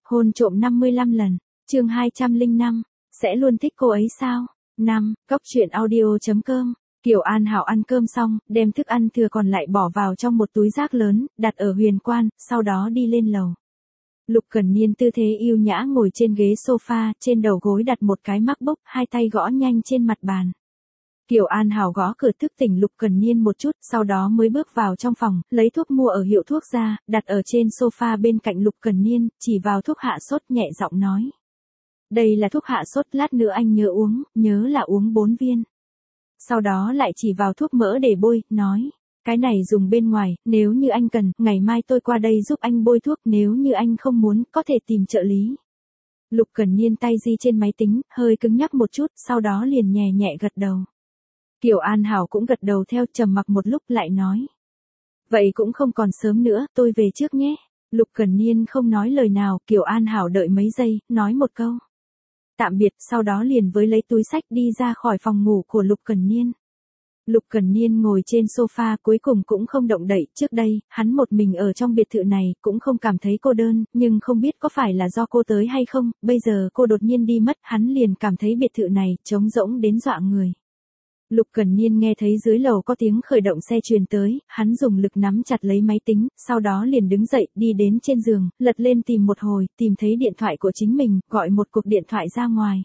Hôn trộm 55 lần. Chương 205. Sẽ luôn thích cô ấy sao? 5. Cóc truyện audio.com. Kiều An Hảo ăn cơm xong, đem thức ăn thừa còn lại bỏ vào trong một túi rác lớn, đặt ở huyền quan, sau đó đi lên lầu. Lục Cẩn Niên tư thế yêu nhã ngồi trên ghế sofa, trên đầu gối đặt một cái MacBook, hai tay gõ nhanh trên mặt bàn. Kiều An Hảo gõ cửa thức tỉnh Lục Cẩn Niên một chút, sau đó mới bước vào trong phòng, lấy thuốc mua ở hiệu thuốc ra, đặt ở trên sofa bên cạnh Lục Cẩn Niên, chỉ vào thuốc hạ sốt nhẹ giọng nói. Đây là thuốc hạ sốt, lát nữa anh nhớ uống, nhớ là uống 4 viên. Sau đó lại chỉ vào thuốc mỡ để bôi, nói. Cái này dùng bên ngoài, nếu như anh cần, ngày mai tôi qua đây giúp anh bôi thuốc, nếu như anh không muốn, có thể tìm trợ lý. Lục Cẩn Niên tay di trên máy tính, hơi cứng nhắc một chút, sau đó liền nhẹ nhẹ gật đầu. Kiều An Hảo cũng gật đầu theo, trầm mặc một lúc lại nói. Vậy cũng không còn sớm nữa, tôi về trước nhé. Lục Cẩn Niên không nói lời nào, Kiều An Hảo đợi mấy giây, nói một câu. Tạm biệt, sau đó liền với lấy túi xách đi ra khỏi phòng ngủ của Lục Cẩn Niên. Lục Cẩn Niên ngồi trên sofa cuối cùng cũng không động đậy, trước đây, hắn một mình ở trong biệt thự này, cũng không cảm thấy cô đơn, nhưng không biết có phải là do cô tới hay không, bây giờ cô đột nhiên đi mất, hắn liền cảm thấy biệt thự này, trống rỗng đến dọa người. Lục Cẩn Niên nghe thấy dưới lầu có tiếng khởi động xe truyền tới, hắn dùng lực nắm chặt lấy máy tính, sau đó liền đứng dậy, đi đến trên giường, lật lên tìm một hồi, tìm thấy điện thoại của chính mình, gọi một cuộc điện thoại ra ngoài.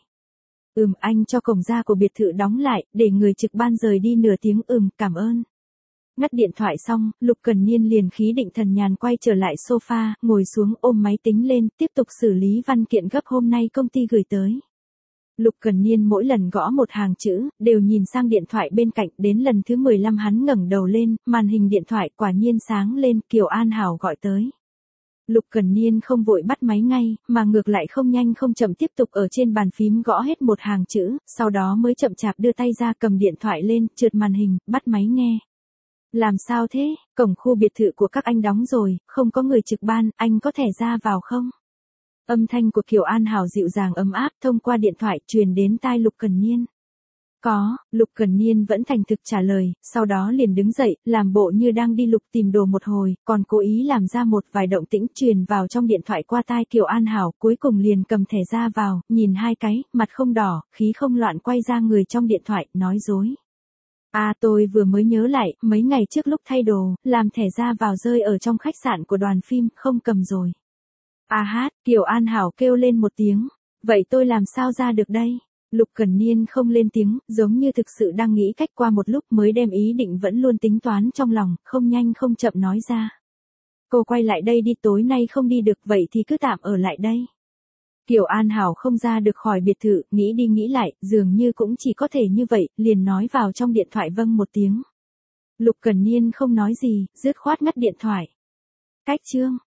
Anh cho cổng ra của biệt thự đóng lại, để người trực ban rời đi nửa tiếng. Cảm ơn. Ngắt điện thoại xong, Lục Cẩn Niên liền khí định thần nhàn quay trở lại sofa, ngồi xuống ôm máy tính lên, tiếp tục xử lý văn kiện gấp hôm nay công ty gửi tới. Lục Cẩn Niên mỗi lần gõ một hàng chữ, đều nhìn sang điện thoại bên cạnh, đến lần thứ 15 hắn ngẩng đầu lên, màn hình điện thoại quả nhiên sáng lên, Kiều An Hảo gọi tới. Lục Cẩn Niên không vội bắt máy ngay, mà ngược lại không nhanh không chậm tiếp tục ở trên bàn phím gõ hết một hàng chữ, sau đó mới chậm chạp đưa tay ra cầm điện thoại lên, trượt màn hình, bắt máy nghe. Làm sao thế, cổng khu biệt thự của các anh đóng rồi, không có người trực ban, anh có thể ra vào không? Âm thanh của Kiều An Hảo dịu dàng ấm áp thông qua điện thoại truyền đến tai Lục Cẩn Niên. Có, Lục Cẩn Niên vẫn thành thực trả lời, sau đó liền đứng dậy, làm bộ như đang đi lục tìm đồ một hồi, còn cố ý làm ra một vài động tĩnh truyền vào trong điện thoại qua tai Kiều An Hảo, cuối cùng liền cầm thẻ ra vào, nhìn hai cái, mặt không đỏ, khí không loạn quay ra người trong điện thoại, nói dối. Tôi vừa mới nhớ lại, mấy ngày trước lúc thay đồ, làm thẻ ra vào rơi ở trong khách sạn của đoàn phim, không cầm rồi. Kiều An Hảo kêu lên một tiếng, vậy tôi làm sao ra được đây? Lục Cẩn Niên không lên tiếng, giống như thực sự đang nghĩ cách, qua một lúc mới đem ý định vẫn luôn tính toán trong lòng, không nhanh không chậm nói ra. Cô quay lại đây đi, tối nay không đi được, vậy thì cứ tạm ở lại đây. Kiều An Hảo không ra được khỏi biệt thự, nghĩ đi nghĩ lại, dường như cũng chỉ có thể như vậy, liền nói vào trong điện thoại vâng một tiếng. Lục Cẩn Niên không nói gì, dứt khoát ngắt điện thoại. Cách chương